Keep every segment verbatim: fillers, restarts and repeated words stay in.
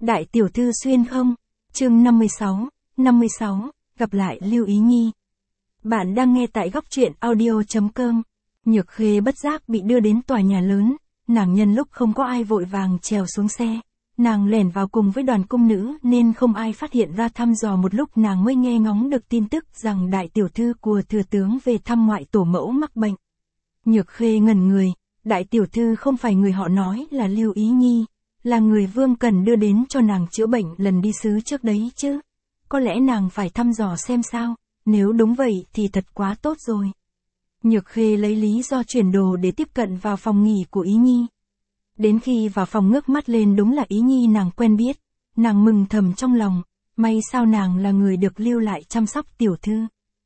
Đại tiểu thư xuyên không? Chương năm mươi sáu, năm mươi sáu, gặp lại Lưu Ý Nhi. Bạn đang nghe tại góc truyện audio chấm com. Nhược Khê bất giác bị đưa đến tòa nhà lớn, nàng nhân lúc không có ai vội vàng trèo xuống xe. Nàng lẻn vào cùng với đoàn cung nữ nên không ai phát hiện ra, thăm dò một lúc nàng mới nghe ngóng được tin tức rằng đại tiểu thư của thừa tướng về thăm ngoại tổ mẫu mắc bệnh. Nhược Khê ngẩn người, đại tiểu thư không phải người họ nói là Lưu Ý Nhi, là người Vương Cần đưa đến cho nàng chữa bệnh lần đi sứ trước đấy chứ. Có lẽ nàng phải thăm dò xem sao, nếu đúng vậy thì thật quá tốt rồi. Nhược Khê lấy lý do chuyển đồ để tiếp cận vào phòng nghỉ của Ý Nhi. Đến khi vào phòng ngước mắt lên đúng là Ý Nhi nàng quen biết, nàng mừng thầm trong lòng, may sao nàng là người được lưu lại chăm sóc tiểu thư.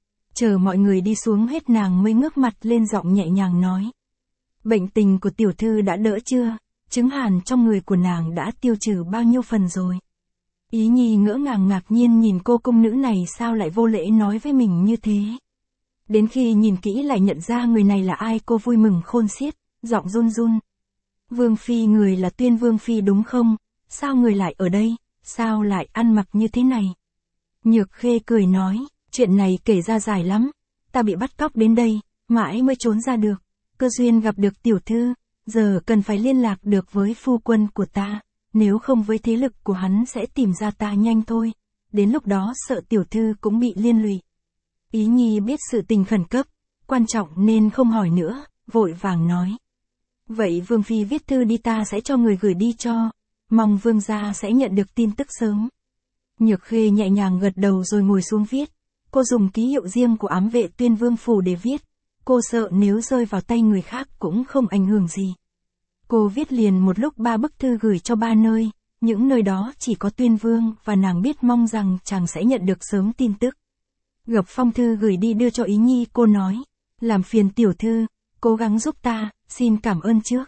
Chờ mọi người đi xuống hết nàng mới ngước mặt lên, giọng nhẹ nhàng nói. Bệnh tình của tiểu thư đã đỡ chưa? Chứng hàn trong người của nàng đã tiêu trừ bao nhiêu phần rồi? Ý Nhi ngỡ ngàng ngạc nhiên nhìn cô cung nữ này sao lại vô lễ nói với mình như thế. Đến khi nhìn kỹ lại nhận ra người này là ai, cô vui mừng khôn xiết, giọng run run. Vương Phi, người là Tuyên Vương Phi đúng không? Sao người lại ở đây? Sao lại ăn mặc như thế này? Nhược Khê cười nói, chuyện này kể ra dài lắm. Ta bị bắt cóc đến đây, mãi mới trốn ra được. Cơ duyên gặp được tiểu thư, giờ cần phải liên lạc được với phu quân của ta. Nếu không với thế lực của hắn sẽ tìm ra ta nhanh thôi. Đến lúc đó sợ tiểu thư cũng bị liên lụy. Ý Nhi biết sự tình khẩn cấp, quan trọng nên không hỏi nữa, vội vàng nói. Vậy Vương Phi viết thư đi, ta sẽ cho người gửi đi cho. Mong Vương gia sẽ nhận được tin tức sớm. Nhược Khê nhẹ nhàng gật đầu rồi ngồi xuống viết. Cô dùng ký hiệu riêng của ám vệ Tuyên Vương phủ để viết. Cô sợ nếu rơi vào tay người khác cũng không ảnh hưởng gì. Cô viết liền một lúc ba bức thư gửi cho ba nơi, những nơi đó chỉ có Tuyên Vương và nàng biết, mong rằng chàng sẽ nhận được sớm tin tức. Gập phong thư gửi đi đưa cho Ý Nhi, cô nói, làm phiền tiểu thư, cố gắng giúp ta, xin cảm ơn trước.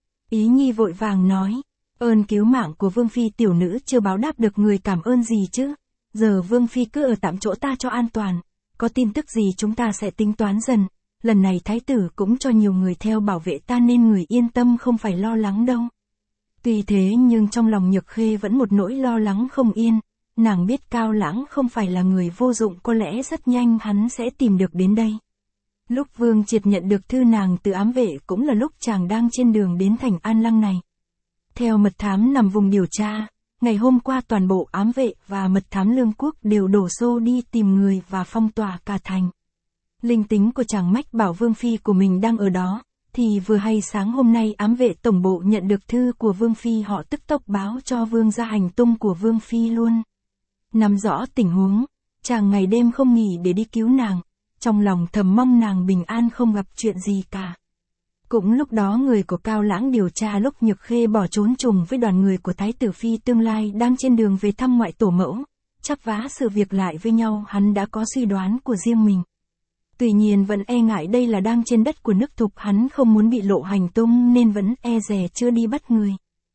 Ý Nhi vội vàng nói, ơn cứu mạng của Vương Phi tiểu nữ chưa báo đáp được người cảm ơn gì chứ, giờ Vương Phi cứ ở tạm chỗ ta cho an toàn, có tin tức gì chúng ta sẽ tính toán dần. Lần này thái tử cũng cho nhiều người theo bảo vệ ta nên người yên tâm không phải lo lắng đâu. Tuy thế nhưng trong lòng Nhược Khê vẫn một nỗi lo lắng không yên, nàng biết Cao Lãng không phải là người vô dụng, có lẽ rất nhanh hắn sẽ tìm được đến đây. Lúc Vương Triệt nhận được thư nàng từ ám vệ cũng là lúc chàng đang trên đường đến thành An Lăng này. Theo mật thám nằm vùng điều tra, ngày hôm qua toàn bộ ám vệ và mật thám Lương Quốc đều đổ xô đi tìm người và phong tỏa cả thành. Linh tính của chàng mách bảo Vương Phi của mình đang ở đó, thì vừa hay sáng hôm nay ám vệ tổng bộ nhận được thư của Vương Phi, họ tức tốc báo cho Vương gia hành tung của Vương Phi luôn. Nắm rõ tình huống, chàng ngày đêm không nghỉ để đi cứu nàng, trong lòng thầm mong nàng bình an không gặp chuyện gì cả. Cũng lúc đó người của Cao Lãng điều tra lúc Nhược Khê bỏ trốn trùng với đoàn người của Thái tử Phi tương lai đang trên đường về thăm ngoại tổ mẫu, chắp vá sự việc lại với nhau, hắn đã có suy đoán của riêng mình. Tuy nhiên vẫn e ngại đây là đang trên đất của nước Thục, hắn không muốn bị lộ hành tung nên vẫn e dè chưa đi bắt người.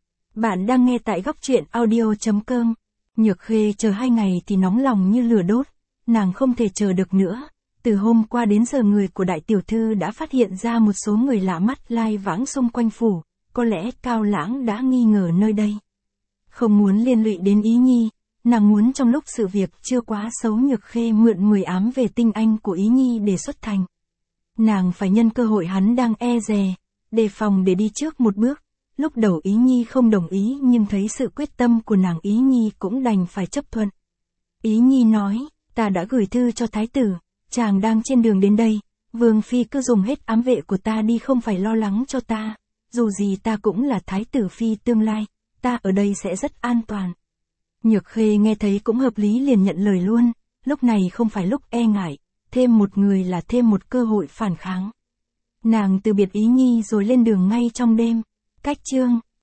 Bạn đang nghe tại góc truyện audio chấm com. Nhược Khê chờ hai ngày thì nóng lòng như lửa đốt, nàng không thể chờ được nữa. Từ hôm qua đến giờ người của đại tiểu thư đã phát hiện ra một số người lạ mắt lai vãng xung quanh phủ, có lẽ Cao Lãng đã nghi ngờ nơi đây. Không muốn liên lụy đến Ý Nhi, nàng muốn trong lúc sự việc chưa quá xấu Nhược Khê mượn mười ám về tinh anh của Ý Nhi để xuất thành. Nàng phải nhân cơ hội hắn đang e dè, đề phòng để đi trước một bước. Lúc đầu Ý Nhi không đồng ý nhưng thấy sự quyết tâm của nàng, Ý Nhi cũng đành phải chấp thuận. Ý Nhi nói, ta đã gửi thư cho thái tử, chàng đang trên đường đến đây, Vương Phi cứ dùng hết ám vệ của ta đi, không phải lo lắng cho ta, dù gì ta cũng là Thái tử Phi tương lai, ta ở đây sẽ rất an toàn. Nhược Khê nghe thấy cũng hợp lý liền nhận lời luôn, lúc này không phải lúc e ngại, thêm một người là thêm một cơ hội phản kháng. Nàng từ biệt Ý Nhi rồi lên đường ngay trong đêm. Cách chương